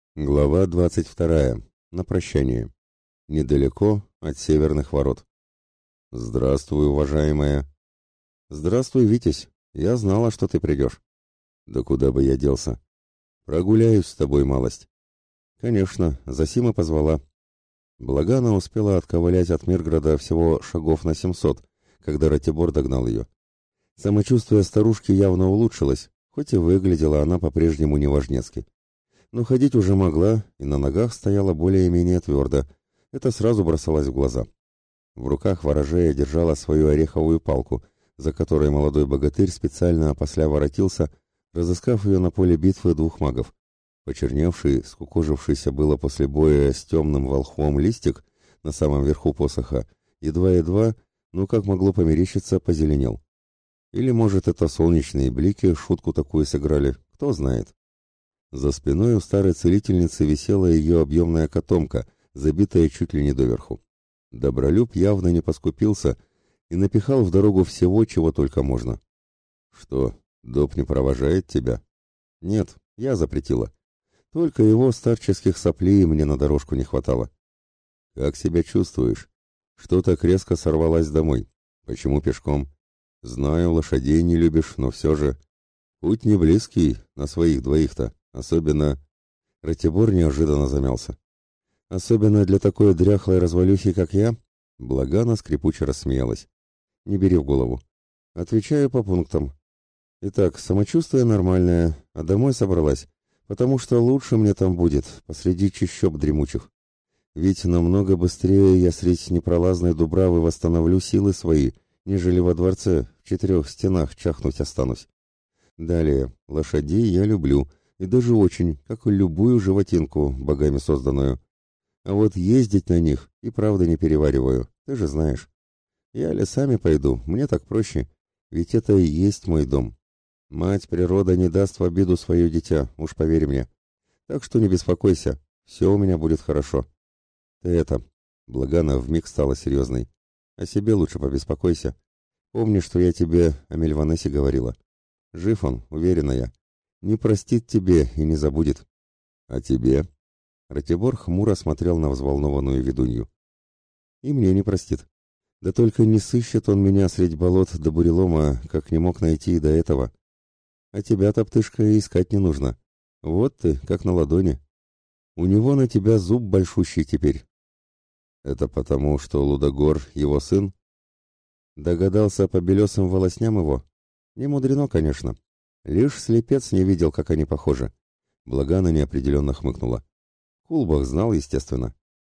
Глава 22. На прощание. Недалеко от северных ворот. Здравствуй, уважаемая. Здравствуй, Витязь. Я знала, что ты придешь. Да куда бы я делся? Прогуляюсь с тобой малость. Конечно, Зосима позвала. Благо она успела отковылять от Мирграда всего шагов на 700, когда Ратибор догнал ее. Самочувствие старушки явно улучшилось, хоть и выглядела она по-прежнему неважнецки. Но ходить уже могла и на ногах стояла более-менее твердо. Это сразу бросалось в глаза. В руках ворожея держала свою ореховую палку, за которой молодой богатырь специально опосля воротился, разыскав ее на поле битвы двух магов. Почерневший, скукожившийся было после боя с темным волхвом листик на самом верху посоха, едва-едва, ну как могло померещиться, позеленел. Или, может, это солнечные блики шутку такую сыграли, кто знает. За спиной у старой целительницы висела ее объемная котомка, забитая чуть ли не доверху. Добролюб явно не поскупился и напихал в дорогу всего, чего только можно. «Что, доп не провожает тебя?» «Нет, я запретила. Только его старческих соплей мне на дорожку не хватало». «Как себя чувствуешь? Что так резко сорвалась домой? Почему пешком? Знаю, лошадей не любишь, но все же. Путь не близкий, на своих двоих-то. Особенно...» Ратибор неожиданно замялся. «Особенно для такой дряхлой развалюхи, как я?» Благана скрипуче рассмеялась. «Не бери в голову. Отвечаю по пунктам. Итак, самочувствие нормальное, а домой собралась, потому что лучше мне там будет, посреди чащоб дремучих. Ведь намного быстрее я средь непролазной дубравы восстановлю силы свои, нежели во дворце в 4 стенах чахнуть останусь. Далее, лошадей я люблю, и даже очень, как и любую животинку, богами созданную. А вот ездить на них и правда не перевариваю, ты же знаешь. Я лесами пойду, мне так проще, ведь это и есть мой дом. Мать природа не даст в обиду свое дитя, уж поверь мне. Так что не беспокойся, все у меня будет хорошо. Ты это, Благана вмиг стала серьезной. О себе лучше побеспокойся. Помни, что я тебе о Мельванесе говорила. Жив он, уверена я. Не простит тебе и не забудет. А тебе? Ратибор хмуро смотрел на взволнованную ведунью. И мне не простит. Да только не сыщет он меня средь болот до бурелома, как не мог найти и до этого. А тебя, топтышка, искать не нужно. Вот ты, как на ладони. У него на тебя зуб большущий теперь. Это потому, что Лудогор его сын? Догадался по белесым волосням его? Не мудрено, конечно. Лишь слепец не видел, как они похожи. Благана неопределенно хмыкнула. Кулбах знал, естественно.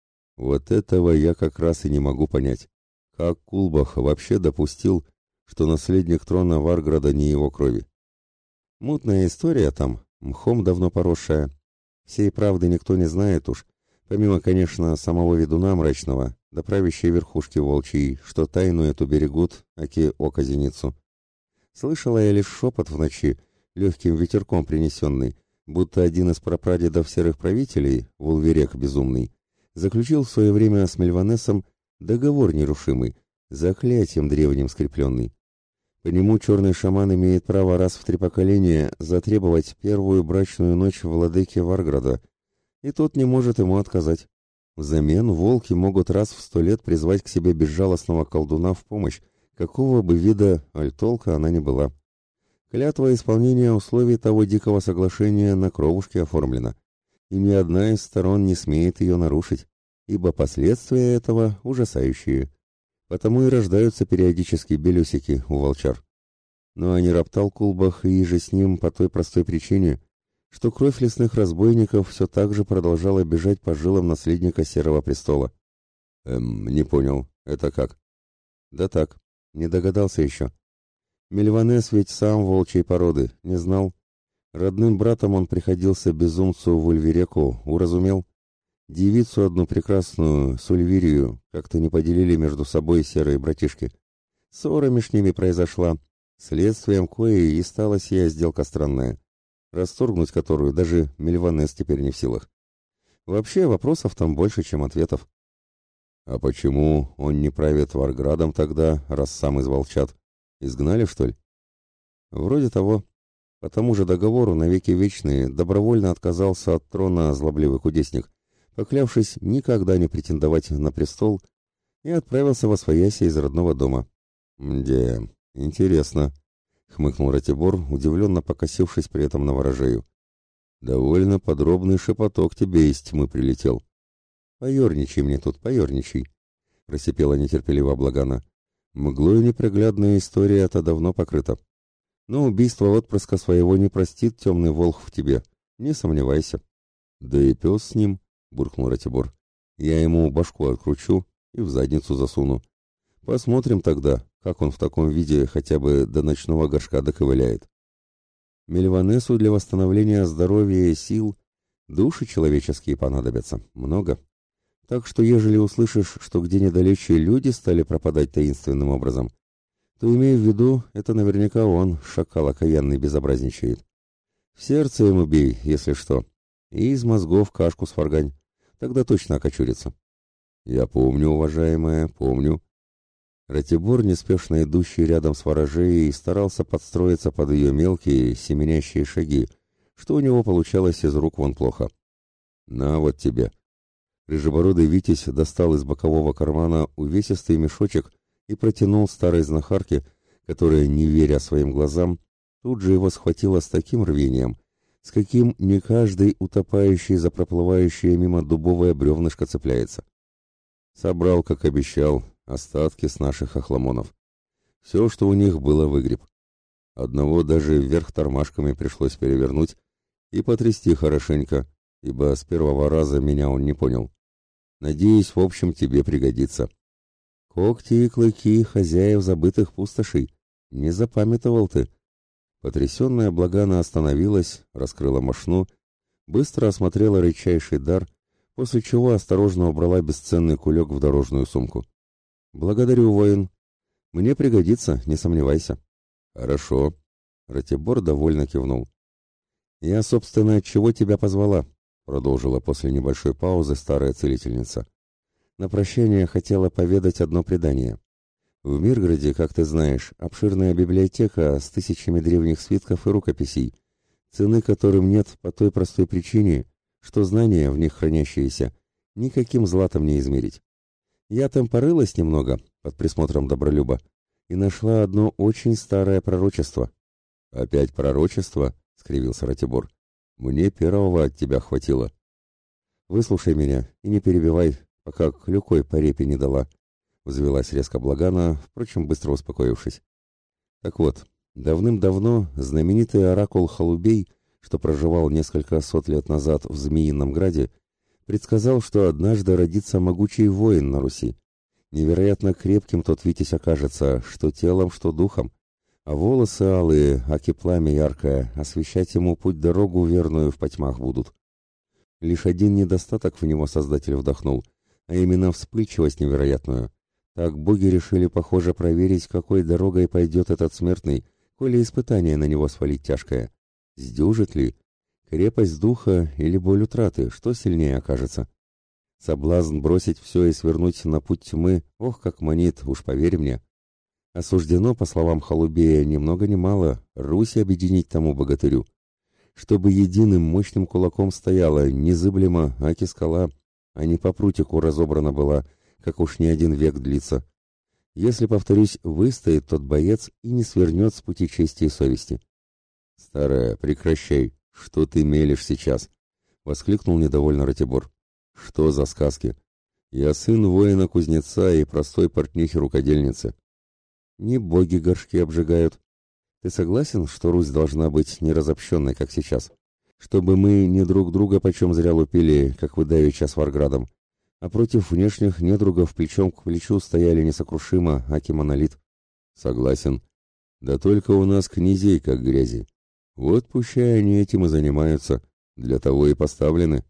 Вот этого я как раз и не могу понять. Как Кулбах вообще допустил, что наследник трона Варграда не его крови? Мутная история там, мхом давно поросшая. Всей правды никто не знает уж, помимо, конечно, самого ведуна мрачного, да правящей верхушки волчьей, что тайну эту берегут, аки око зеницу. Слышала я лишь шепот в ночи, легким ветерком принесенный, будто один из прапрадедов серых правителей, Вулверек безумный, заключил в свое время с Мельванесом договор нерушимый, заклятием древним скрепленный. По нему черный шаман имеет право раз в 3 поколения затребовать первую брачную ночь владыки Варграда, и тот не может ему отказать. Взамен волки могут раз в 100 лет призвать к себе безжалостного колдуна в помощь, какого бы вида альтолка она ни была. Клятва исполнения условий того дикого соглашения на кровушке оформлена, и ни одна из сторон не смеет ее нарушить, ибо последствия этого ужасающие. Потому и рождаются периодически белюсики у волчар. Но не роптал Кулбах и же с ним по той простой причине, что кровь лесных разбойников все так же продолжала бежать по жилам наследника Серого престола. Не понял, это как? Да так, не догадался еще. Мельванес ведь сам волчьей породы, не знал. Родным братом он приходился безумцу Вульвереку, уразумел. Девицу одну прекрасную, Сульвирию, как-то не поделили между собой серые братишки. Ссора меж ними произошла, следствием коей и стала сия сделка странная, расторгнуть которую даже Мельванес теперь не в силах. Вообще вопросов там больше, чем ответов. А почему он не правит Варградом тогда, раз сам из волчат? Изгнали, что ли? Вроде того. По тому же договору навеки вечные добровольно отказался от трона озлобливый кудесник, поклявшись никогда не претендовать на престол, и отправился восвояси из родного дома. «Мде, интересно», — хмыкнул Ратибор, удивленно покосившись при этом на ворожею. «Довольно подробный шепоток тебе из тьмы прилетел». «Поерничай мне тут, поерничай», — просипела нетерпеливо Благана. «Мглой неприглядная история-то давно покрыта. Но убийство отпрыска своего не простит темный волх в тебе, не сомневайся». «Да и пес с ним», — буркнул Ратибор. «Я ему башку откручу и в задницу засуну. Посмотрим тогда, как он в таком виде хотя бы до ночного горшка доковыляет. Мельванесу для восстановления здоровья и сил души человеческие понадобятся, много. Так что, ежели услышишь, что где недалече люди стали пропадать таинственным образом, то имей в виду, это наверняка он, шакал окаянный, безобразничает. В сердце ему бей, если что, и из мозгов кашку сваргань, тогда точно окочурится». «Я помню, уважаемая, помню». Ратибор, неспешно идущий рядом с ворожеей, старался подстроиться под ее мелкие, семенящие шаги, что у него получалось из рук вон плохо. «На вот тебе». Рыжебородый Витязь достал из бокового кармана увесистый мешочек и протянул старой знахарке, которая, не веря своим глазам, тут же его схватила с таким рвением, с каким не каждый утопающий за проплывающее мимо дубовое бревнышко цепляется. Собрал, как обещал, остатки с наших охламонов. Все, что у них было, выгреб. Одного даже вверх тормашками пришлось перевернуть и потрясти хорошенько, ибо с первого раза меня он не понял. Надеюсь, в общем, тебе пригодится. Когти и клыки хозяев забытых пустошей. Не запамятовал ты. Потрясенная Благана остановилась, раскрыла мошну, быстро осмотрела редчайший дар, после чего осторожно убрала бесценный кулек в дорожную сумку. «Благодарю, воин. Мне пригодится, не сомневайся». «Хорошо». Ратибор довольно кивнул. «Я, собственно, отчего тебя позвала?» — продолжила после небольшой паузы старая целительница. «На прощание хотела поведать одно предание. В Мирграде, как ты знаешь, обширная библиотека с тысячами древних свитков и рукописей, цены которым нет по той простой причине, что знания, в них хранящиеся, никаким златом не измерить. Я там порылась немного, под присмотром Добролюба, и нашла одно очень старое пророчество». «Опять пророчество?» — скривился Ратибор. «Мне первого от тебя хватило». «Выслушай меня и не перебивай, пока клюкой по репе не дала», — взвелась резко Благана, впрочем, быстро успокоившись. «Так вот, давным-давно знаменитый оракул Холубей, что проживал несколько сот лет назад в Змеином Граде, предсказал, что однажды родится могучий воин на Руси. Невероятно крепким тот Витязь окажется, что телом, что духом, а волосы алые, аки пламя яркое, освещать ему путь-дорогу верную в потьмах будут. Лишь один недостаток в него Создатель вдохнул, а именно вспыльчивость невероятную. Так боги решили, похоже, проверить, какой дорогой пойдет этот смертный, коли испытание на него свалить тяжкое. Сдюжит ли? Крепость духа или боль утраты, что сильнее окажется? Соблазн бросить все и свернуть на путь тьмы, ох, как манит, уж поверь мне. Осуждено, по словам Холубея, ни много ни мало, Русь объединить тому богатырю. Чтобы единым мощным кулаком стояла незыблемо аки скала, а не по прутику разобрана была, как уж не один век длится. Если, повторюсь, выстоит тот боец и не свернет с пути чести и совести. «Старая, прекращай, что ты мелешь сейчас?» — воскликнул недовольно Ратибор. «Что за сказки? Я сын воина-кузнеца и простой портнихи-рукодельницы». «Не боги горшки обжигают. Ты согласен, что Русь должна быть не разобщенной, как сейчас? Чтобы мы не друг друга почем зря лупили, как вы давеча с Варградом, а против внешних недругов плечом к плечу стояли несокрушимо, аки монолит?» «Согласен. Да только у нас князей как грязи. Вот пущай они этим и занимаются, для того и поставлены.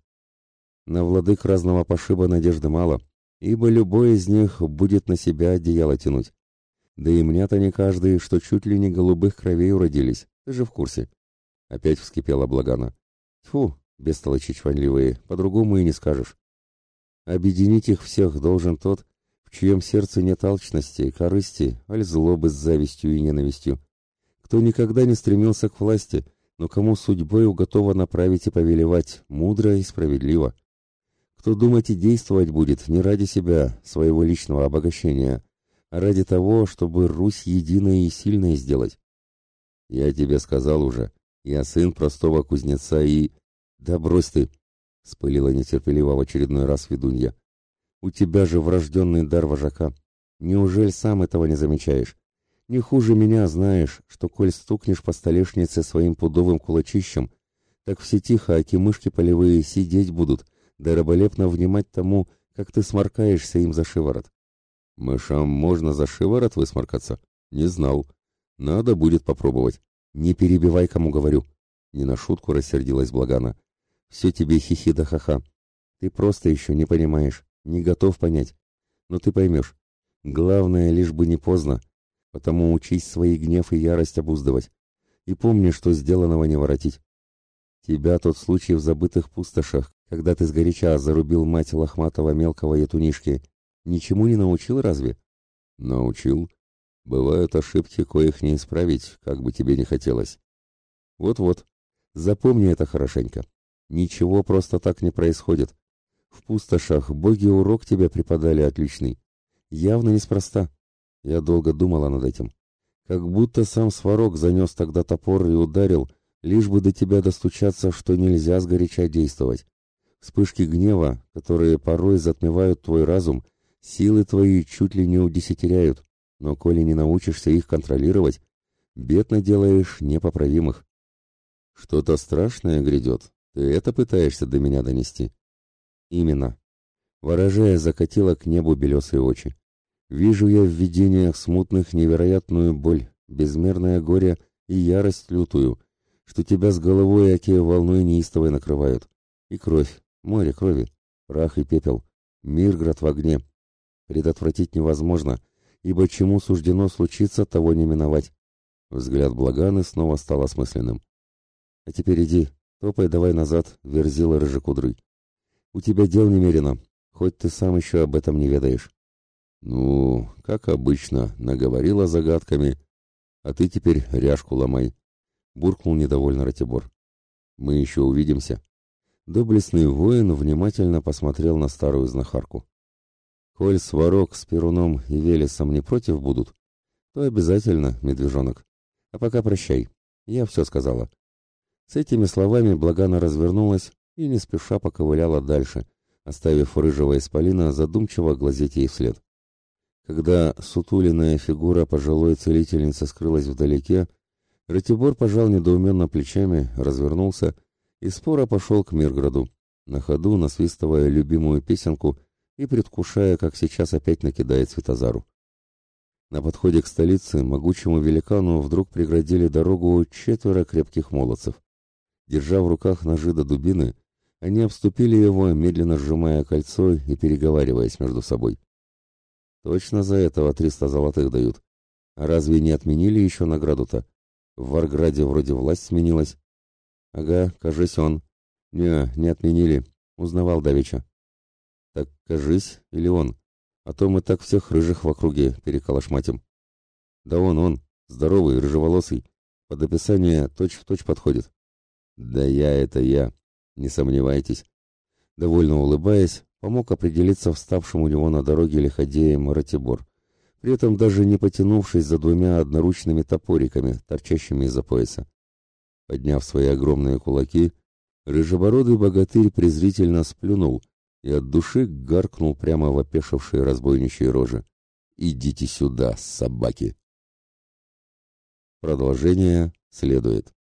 На владык разного пошиба надежды мало, ибо любой из них будет на себя одеяло тянуть. Да и мне-то не каждый, что чуть ли не голубых кровей уродились, ты же в курсе». Опять вскипела Благана. «Тьфу, бестолочи чванливые, по-другому и не скажешь. Объединить их всех должен тот, в чьем сердце нет алчности, корысти, аль злобы с завистью и ненавистью, кто никогда не стремился к власти, но кому судьбой уготовано править и повелевать, мудро и справедливо. Кто думать и действовать будет не ради себя, своего личного обогащения, а ради того, чтобы Русь единой и сильной сделать. Я тебе сказал уже, я сын простого кузнеца и... Да брось ты, вспылила нетерпеливо в очередной раз ведунья. У тебя же врожденный дар вожака. Неужели сам этого не замечаешь? Не хуже меня знаешь, что коль стукнешь по столешнице своим пудовым кулачищем, так все тихо, аки мышки полевые сидеть будут, да раболепно внимать тому, как ты сморкаешься им за шиворот. Мышам можно за шиворот высморкаться? Не знал. Надо будет попробовать. Не перебивай, кому говорю. Не на шутку рассердилась Благана. Все тебе хихи да ха-ха. Ты просто еще не понимаешь, не готов понять. Но ты поймешь. Главное, лишь бы не поздно. Потому учись свои гнев и ярость обуздывать. И помни, что сделанного не воротить. Тебя тот случай в забытых пустошах, когда ты сгоряча зарубил мать лохматого мелкого ятунишки, ничему не научил разве? Научил. Бывают ошибки, коих не исправить, как бы тебе не хотелось. Вот-вот. Запомни это хорошенько. Ничего просто так не происходит. В пустошах боги урок тебе преподали отличный. Явно неспроста. Я долго думала над этим. Как будто сам Сварог занес тогда топор и ударил, лишь бы до тебя достучаться, что нельзя сгоряча действовать. Вспышки гнева, которые порой затмевают твой разум, силы твои чуть ли не удесятеряют, но коли не научишься их контролировать, бед наделаешь непоправимых. Что-то страшное грядет. Ты это пытаешься до меня донести? Именно. Ворожея закатила к небу белесые очи. Вижу я в видениях смутных невероятную боль, безмерное горе и ярость лютую, что тебя с головой оке волной неистовой накрывают. И кровь, море крови, прах и пепел, Мирград в огне. Предотвратить невозможно, ибо чему суждено случиться, того не миновать. Взгляд Благаны снова стал осмысленным. А теперь иди, топай давай назад, Верзила рыжекудрый. У тебя дел немерено, хоть ты сам еще об этом не ведаешь. Ну, как обычно, наговорила загадками, а ты теперь ряжку ломай, буркнул недовольно Ратибор. Мы еще увидимся. Доблестный воин внимательно посмотрел на старую знахарку. Коль Сварог с Перуном и Велесом не против будут, то обязательно, медвежонок. А пока прощай, я все сказала. С этими словами Благана развернулась и не спеша поковыляла дальше, оставив рыжего исполина задумчиво глазеть ей вслед. Когда сутуленная фигура пожилой целительницы скрылась вдалеке, Ратибор пожал недоуменно плечами, развернулся и споро пошел к Мирграду, на ходу насвистывая любимую песенку и предвкушая, как сейчас опять накидает Святозару. На подходе к столице могучему великану вдруг преградили дорогу 4 крепких молодцев. Держа в руках ножи до дубины, они обступили его, медленно сжимая кольцо и переговариваясь между собой. Точно за этого 300 золотых дают. А разве не отменили еще награду-то? В Варграде вроде власть сменилась. Ага, кажись он. Не отменили. Узнавал давеча. Так кажись, или он? А то мы так всех рыжих в округе переколошматим. Да он, здоровый, рыжеволосый. Под описание точь-в-точь подходит. Да я, не сомневайтесь. Довольно улыбаясь, помог определиться вставшему у него на дороге лиходеем Ратибор, при этом даже не потянувшись за 2 одноручными топориками, торчащими из-за пояса. Подняв свои огромные кулаки, рыжебородый богатырь презрительно сплюнул и от души гаркнул прямо в опешившие разбойничьи рожи. «Идите сюда, собаки!» Продолжение следует.